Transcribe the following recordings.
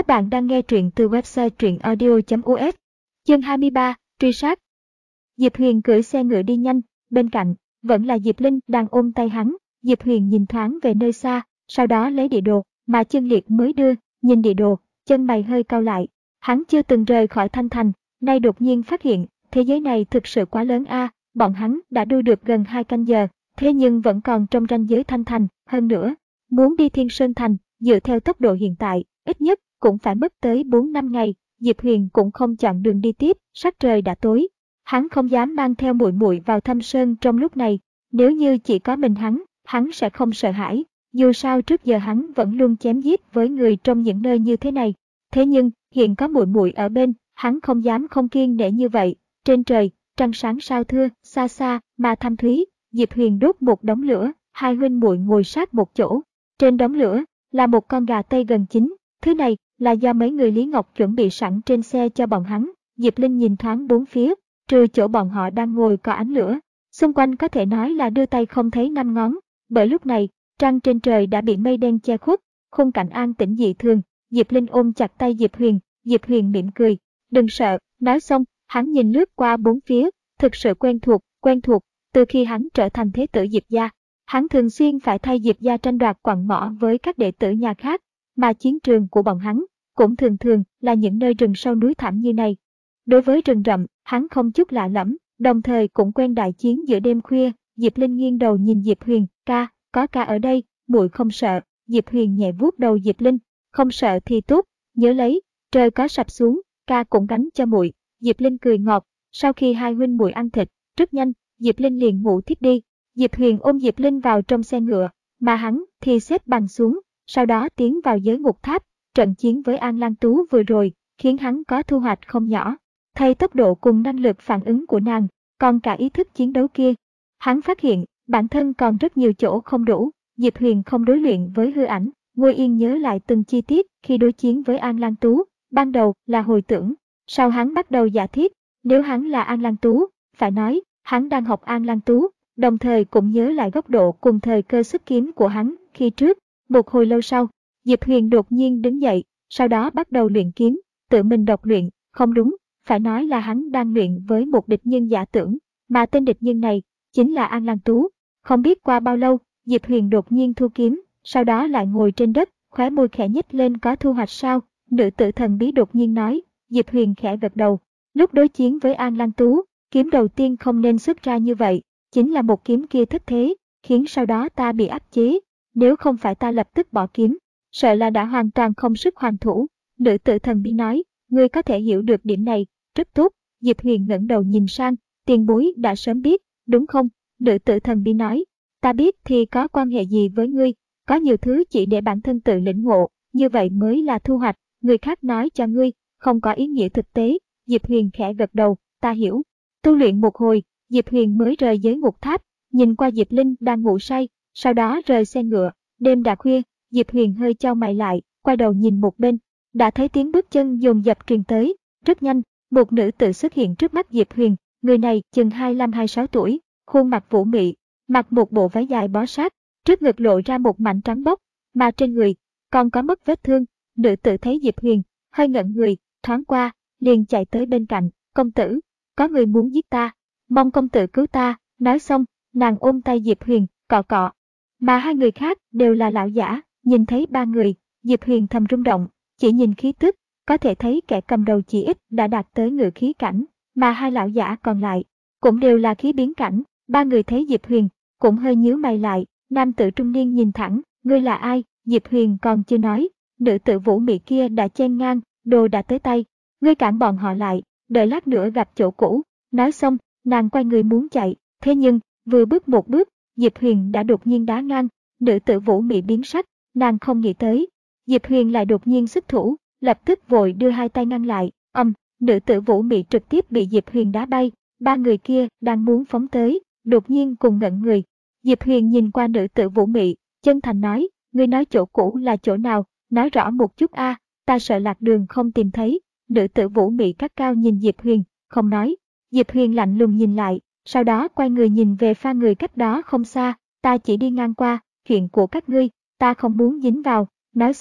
Các bạn đang nghe truyện từ website truyệnaudio.us. Chương 23, truy sát. Diệp Huyền cưỡi xe ngựa đi nhanh, bên cạnh vẫn là Diệp Linh đang ôm tay hắn. Diệp Huyền nhìn thoáng về nơi xa, sau đó lấy địa đồ mà Chân Liệt mới đưa, nhìn địa đồ, chân mày hơi cau lại. Hắn chưa từng rời khỏi Thanh Thành, nay đột nhiên phát hiện, thế giới này thực sự quá lớn a. Bọn hắn đã đuổi được gần 2 canh giờ, thế nhưng vẫn còn trong ranh giới Thanh Thành, hơn nữa, muốn đi Thiên Sơn Thành, dựa theo tốc độ hiện tại, ít nhất cũng phải mất tới 4-5 ngày. Diệp Huyền cũng không chọn đường đi tiếp, sắc trời đã tối. Hắn không dám mang theo muội muội vào Thâm Sơn trong lúc này, nếu như chỉ có mình hắn sẽ không sợ hãi. Dù sao trước giờ hắn vẫn luôn chém giết với người trong những nơi như thế này. Thế nhưng, hiện có muội muội ở bên, hắn không dám không kiêng nể như vậy. Trên trời, trăng sáng sao thưa, xa xa mà thâm thúy. Diệp Huyền đốt một đống lửa, hai huynh muội ngồi sát một chỗ. Trên đống lửa là một con gà tây gần chín. Thứ này là do mấy người Lý Ngọc chuẩn bị sẵn trên xe cho bọn hắn. Diệp Linh nhìn thoáng bốn phía, trừ chỗ bọn họ đang ngồi có ánh lửa. Xung quanh có thể nói là đưa tay không thấy năm ngón, bởi lúc này, trăng trên trời đã bị mây đen che khuất, khung cảnh an tĩnh dị thường. Diệp Linh ôm chặt tay Diệp Huyền mỉm cười. Đừng sợ, nói xong, hắn nhìn lướt qua bốn phía, thực sự quen thuộc, từ khi hắn trở thành thế tử Diệp gia. Hắn thường xuyên phải thay Diệp gia tranh đoạt quặng mỏ với các đệ tử nhà khác, mà chiến trường của bọn hắn cũng thường là những nơi rừng sâu núi thẳm như này. Đối với rừng rậm, hắn không chút lạ lẫm, đồng thời cũng quen đại chiến giữa đêm khuya. Diệp Linh nghiêng đầu nhìn Diệp Huyền, có ca ở đây, muội không sợ. Diệp Huyền nhẹ vuốt đầu Diệp Linh, không sợ thì tốt, nhớ lấy, trời có sập xuống, ca cũng gánh cho muội. Diệp Linh cười ngọt, sau khi hai huynh muội ăn thịt, rất nhanh, Diệp Linh liền ngủ thiếp đi. Diệp Huyền ôm Diệp Linh vào trong xe ngựa, mà hắn thì xếp bằng xuống, sau đó tiến vào giới ngục tháp. Trận chiến với An Lan Tú vừa rồi khiến hắn có thu hoạch không nhỏ. Thay tốc độ cùng năng lực phản ứng của nàng, còn cả ý thức chiến đấu kia, hắn phát hiện bản thân còn rất nhiều chỗ không đủ. Diệp Huyền không đối luyện với hư ảnh, ngồi yên nhớ lại từng chi tiết khi đối chiến với An Lan Tú. Ban đầu là hồi tưởng, sau hắn bắt đầu giả thiết, nếu hắn là An Lan Tú, phải nói hắn đang học An Lan Tú, đồng thời cũng nhớ lại góc độ cùng thời cơ xuất kiếm của hắn khi trước. Một hồi lâu sau, Diệp Huyền đột nhiên đứng dậy, sau đó bắt đầu luyện kiếm, tự mình độc luyện. Không đúng, phải nói là hắn đang luyện với một địch nhân giả tưởng, mà tên địch nhân này chính là An Lan Tú. Không biết qua bao lâu, Diệp Huyền đột nhiên thu kiếm, sau đó lại ngồi trên đất, khóe môi khẽ nhếch lên. Có thu hoạch sao? Nữ tử thần bí đột nhiên nói. Diệp Huyền khẽ gật đầu. Lúc đối chiến với An Lan Tú, kiếm đầu tiên không nên xuất ra như vậy, chính là một kiếm kia thất thế, khiến sau đó ta bị áp chế. Nếu không phải ta lập tức bỏ kiếm, sợ là đã hoàn toàn không sức hoàn thủ. Nữ tử thần bí nói, ngươi có thể hiểu được điểm này, rất tốt. Diệp Huyền ngẩng đầu nhìn sang, tiền bối đã sớm biết, đúng không? Nữ tử thần bí nói, ta biết thì có quan hệ gì với ngươi, có nhiều thứ chỉ để bản thân tự lĩnh ngộ, như vậy mới là thu hoạch, người khác nói cho ngươi, không có ý nghĩa thực tế. Diệp Huyền khẽ gật đầu, ta hiểu. Tu luyện một hồi, Diệp Huyền mới rời giới ngục tháp, nhìn qua Diệp Linh đang ngủ say, sau đó rời xe ngựa. Đêm đã khuya, Diệp Huyền hơi chau mày lại, quay đầu nhìn một bên, đã thấy tiếng bước chân dồn dập truyền tới. Rất nhanh, một nữ tử xuất hiện trước mắt Diệp Huyền, người này chừng 25-26 tuổi, khuôn mặt vũ mị, mặc một bộ váy dài bó sát, trước ngực lộ ra một mảnh trắng bóc, mà trên người còn có mất vết thương. Nữ tử thấy Diệp Huyền, hơi ngẩn người, thoáng qua, liền chạy tới bên cạnh. Công tử, có người muốn giết ta, mong công tử cứu ta. Nói xong, nàng ôm tay Diệp Huyền, cọ, mà hai người khác đều là lão giả. Nhìn thấy ba người, Diệp Huyền thầm rung động, chỉ nhìn khí tức, có thể thấy kẻ cầm đầu chỉ ít đã đạt tới ngự khí cảnh, mà hai lão giả còn lại cũng đều là khí biến cảnh. Ba người thấy Diệp Huyền, cũng hơi nhíu mày lại. Nam tử trung niên nhìn thẳng, ngươi là ai? Diệp Huyền còn chưa nói, nữ tử vũ mị kia đã chen ngang, đồ đã tới tay, ngươi cản bọn họ lại, đợi lát nữa gặp chỗ cũ. Nói xong, nàng quay người muốn chạy, thế nhưng vừa bước một bước, Diệp Huyền đã đột nhiên đá ngang. Nữ tử vũ mị biến sắc, nàng không nghĩ tới Diệp Huyền lại đột nhiên xuất thủ, lập tức vội đưa hai tay ngăn lại. Nữ tử vũ mị trực tiếp bị Diệp Huyền đá bay. Ba người kia đang muốn phóng tới, đột nhiên cùng ngẩn người. Diệp Huyền nhìn qua nữ tử vũ mị, chân thành nói, ngươi nói chỗ cũ là chỗ nào, nói rõ một chút a, ta sợ lạc đường không tìm thấy. Nữ tử vũ mị cắt cao nhìn Diệp Huyền, không nói. Diệp Huyền lạnh lùng nhìn lại, sau đó quay người nhìn về pha người cách đó không xa, ta chỉ đi ngang qua, chuyện của các ngươi, ta không muốn dính vào. Nói xong,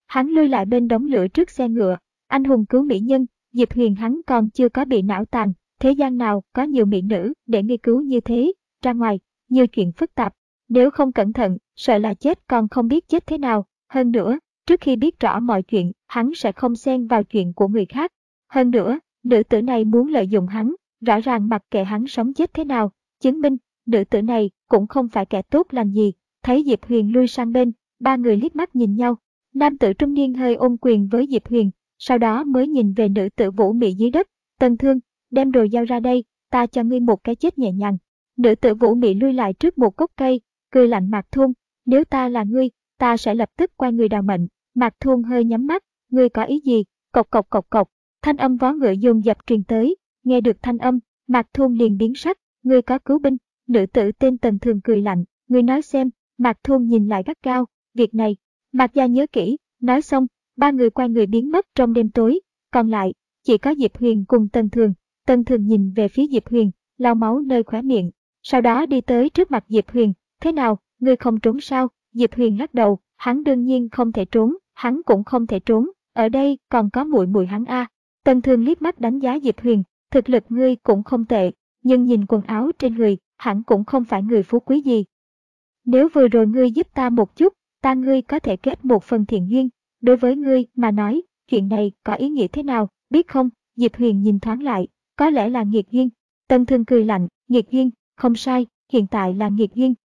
Hắn lui lại bên đống lửa trước xe ngựa. Anh hùng cứu mỹ nhân, Diệp Huyền hắn còn chưa có bị não tàn. Thế gian nào có nhiều mỹ nữ để ngươi cứu như thế, ra ngoài, nhiều chuyện phức tạp. Nếu không cẩn thận, sợ là chết còn không biết chết thế nào. Hơn nữa, trước khi biết rõ mọi chuyện, hắn sẽ không xen vào chuyện của người khác. Hơn nữa, nữ tử này muốn lợi dụng hắn, rõ ràng mặc kệ hắn sống chết thế nào, chứng minh, nữ tử này cũng không phải kẻ tốt lành gì. Thấy Diệp Huyền lui sang bên, ba người liếc mắt nhìn nhau. Nam tử trung niên hơi ôm quyền với Diệp Huyền, sau đó mới nhìn về nữ tử vũ mị dưới đất. Tần Thương, đem đồ dao ra đây, ta cho ngươi một cái chết nhẹ nhàng. Nữ tử vũ mị lui lại trước một gốc cây, cười lạnh Mạc Thung, nếu ta là ngươi, ta sẽ lập tức quay người đào mệnh. Mạc Thung hơi nhắm mắt, ngươi có ý gì? Cộc cộc cộc cộc, thanh âm vó ngựa dồn dập truyền tới. Nghe được thanh âm, Mạc Thung liền biến sắc, ngươi có cứu binh. Nữ tử tên Tần Thường cười lạnh, ngươi nói xem. Mạc Thung nhìn lại gắt gao, việc này, Mạc gia nhớ kỹ. Nói xong, ba người quay người biến mất trong đêm tối, còn lại, chỉ có Diệp Huyền cùng Tần Thường. Tần Thường nhìn về phía Diệp Huyền, lau máu nơi khóe miệng, sau đó đi tới trước mặt Diệp Huyền, thế nào, ngươi không trốn sao? Diệp Huyền lắc đầu, hắn đương nhiên không thể trốn, hắn cũng không thể trốn, ở đây còn có muội muội hắn a. Tần Thường liếc mắt đánh giá Diệp Huyền, thực lực ngươi cũng không tệ, nhưng nhìn quần áo trên người, hẳn cũng không phải người phú quý gì. Nếu vừa rồi ngươi giúp ta một chút, ta ngươi có thể kết một phần thiện duyên, đối với ngươi mà nói, chuyện này có ý nghĩa thế nào, biết không? Diệp Huyền nhìn thoáng lại, có lẽ là nghiệt duyên. Tần Thường cười lạnh, nghiệt duyên, không sai, hiện tại là nghiệt duyên,